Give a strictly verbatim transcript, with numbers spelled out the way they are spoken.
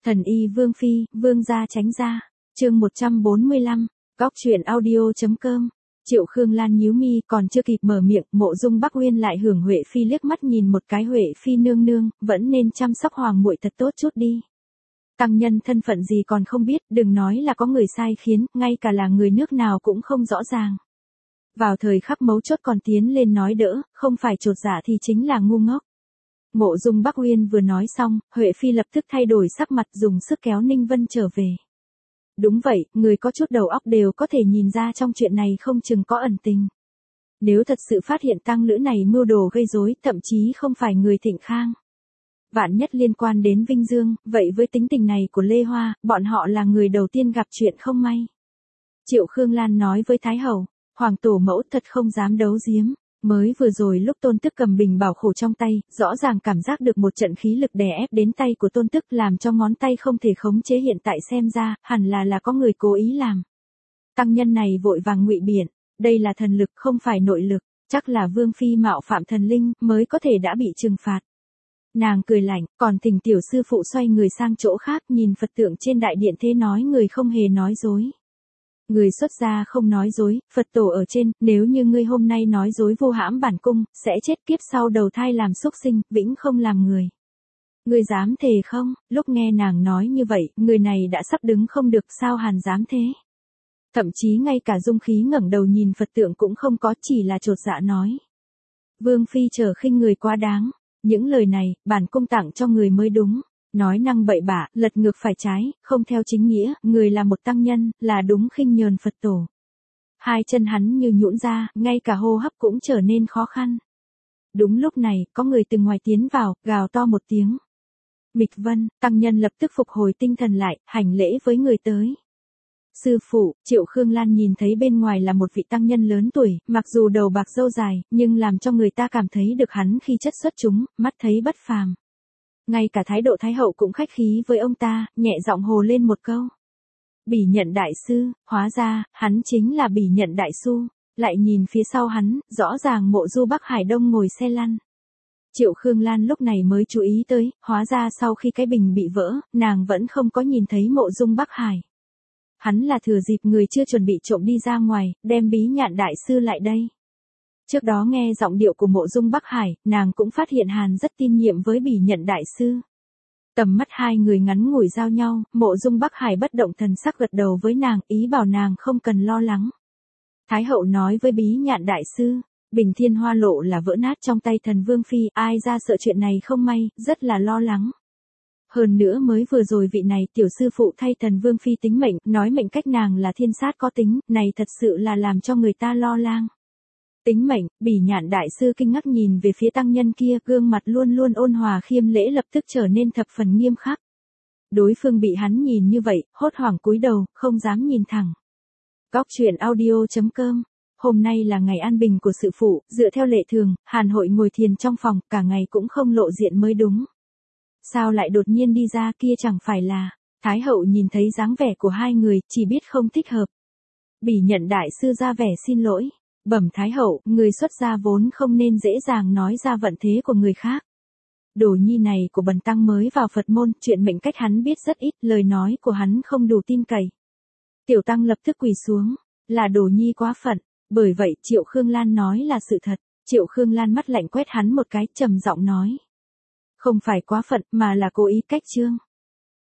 Thần y Vương Phi, Vương gia tránh ra. Chương một trăm bốn mươi lăm, Góc truyện audio.com. Triệu Khương Lan nhíu mi, còn chưa kịp mở miệng, Mộ Dung Bắc Uyên lại hưởng Huệ Phi liếc mắt nhìn một cái. Huệ Phi nương nương, vẫn nên chăm sóc hoàng muội thật tốt chút đi. Tăng nhân thân phận gì còn không biết, đừng nói là có người sai khiến, ngay cả là người nước nào cũng không rõ ràng. Vào thời khắc mấu chốt còn tiến lên nói đỡ, không phải chột dạ thì chính là ngu ngốc. Mộ Dung Bắc Uyên vừa nói xong, Huệ Phi lập tức thay đổi sắc mặt, dùng sức kéo Ninh Vân trở về. Đúng vậy, người có chút đầu óc đều có thể nhìn ra trong chuyện này không chừng có ẩn tình. Nếu thật sự phát hiện tăng lữ này mưu đồ gây rối, thậm chí không phải người Thịnh Khang, vạn nhất liên quan đến Vinh Dương, vậy với tính tình này của Lê Hoa, bọn họ là người đầu tiên gặp chuyện không may. Triệu Khương Lan nói với Thái Hậu, Hoàng tổ mẫu thật không dám đấu giếm. Mới vừa rồi lúc Tôn Tức cầm bình bảo khổ trong tay, rõ ràng cảm giác được một trận khí lực đè ép đến tay của Tôn Tức, làm cho ngón tay không thể khống chế, hiện tại xem ra, hẳn là là có người cố ý làm. Tăng nhân này vội vàng ngụy biện, đây là thần lực không phải nội lực, chắc là Vương Phi mạo phạm thần linh, mới có thể đã bị trừng phạt. Nàng cười lạnh, còn thỉnh tiểu sư phụ xoay người sang chỗ khác, nhìn Phật tượng trên đại điện thế nói người không hề nói dối. Người xuất gia không nói dối, Phật tổ ở trên, nếu như ngươi hôm nay nói dối vu hãm bản cung, sẽ chết kiếp sau đầu thai làm súc sinh, vĩnh không làm người. Ngươi dám thề không? Lúc nghe nàng nói như vậy, người này đã sắp đứng không được, sao hàn dám thế? Thậm chí ngay cả dung khí ngẩng đầu nhìn Phật tượng cũng không có, chỉ là chột dạ nói. Vương Phi trở khinh người quá đáng, những lời này, bản cung tặng cho người mới đúng. Nói năng bậy bạ, lật ngược phải trái, không theo chính nghĩa, người là một tăng nhân, là đúng khinh nhờn Phật tổ. Hai chân hắn như nhũn ra, ngay cả hô hấp cũng trở nên khó khăn. Đúng lúc này, có người từ ngoài tiến vào, gào to một tiếng. Mịch Vân, tăng nhân lập tức phục hồi tinh thần lại, hành lễ với người tới. Sư phụ, Triệu Khương Lan nhìn thấy bên ngoài là một vị tăng nhân lớn tuổi, mặc dù đầu bạc râu dài, nhưng làm cho người ta cảm thấy được hắn khí chất xuất chúng, mắt thấy bất phàm. Ngay cả thái độ Thái Hậu cũng khách khí với ông ta, nhẹ giọng hồ lên một câu. Bỉ Nhận đại sư, hóa ra, hắn chính là Bỉ Nhận đại su. Lại nhìn phía sau hắn, rõ ràng Mộ Du Bắc Hải Đông ngồi xe lăn. Triệu Khương Lan lúc này mới chú ý tới, hóa ra sau khi cái bình bị vỡ, nàng vẫn không có nhìn thấy Mộ Dung Bắc Hải. Hắn là thừa dịp người chưa chuẩn bị trộm đi ra ngoài, đem Bí Nhạn đại sư lại đây. Trước đó nghe giọng điệu của Mộ Dung Bắc Hải, nàng cũng phát hiện Hàn rất tin nhiệm với Bỉ Nhận đại sư. Tầm mắt hai người ngắn ngủi giao nhau, Mộ Dung Bắc Hải bất động thần sắc gật đầu với nàng, ý bảo nàng không cần lo lắng. Thái Hậu nói với Bí Nhạn đại sư, Bình Thiên Hoa Lộ là vỡ nát trong tay thần Vương Phi, ai ra sợ chuyện này không may, rất là lo lắng. Hơn nữa mới vừa rồi vị này tiểu sư phụ thay thần Vương Phi tính mệnh, nói mệnh cách nàng là thiên sát có tính, này thật sự là làm cho người ta lo lang. Tính mệnh, Bỉ Nhạn đại sư kinh ngạc nhìn về phía tăng nhân kia, gương mặt luôn luôn ôn hòa khiêm lễ lập tức trở nên thập phần nghiêm khắc. Đối phương bị hắn nhìn như vậy, hốt hoảng cúi đầu, không dám nhìn thẳng. Góc truyện audio.com. Hôm nay là ngày an bình của sự phụ, dựa theo lệ thường, Hàn Hội ngồi thiền trong phòng, cả ngày cũng không lộ diện mới đúng. Sao lại đột nhiên đi ra, kia chẳng phải là. Thái Hậu nhìn thấy dáng vẻ của hai người, chỉ biết không thích hợp. Bỉ Nhận đại sư ra vẻ xin lỗi. Bẩm Thái Hậu, người xuất gia vốn không nên dễ dàng nói ra vận thế của người khác. Đồ nhi này của bần tăng mới vào Phật môn, chuyện mệnh cách hắn biết rất ít, lời nói của hắn không đủ tin cậy. Tiểu tăng lập tức quỳ xuống, là đồ nhi quá phận, bởi vậy Triệu Khương Lan nói là sự thật. Triệu Khương Lan mắt lạnh quét hắn một cái, trầm giọng nói. Không phải quá phận, mà là cố ý cách trương.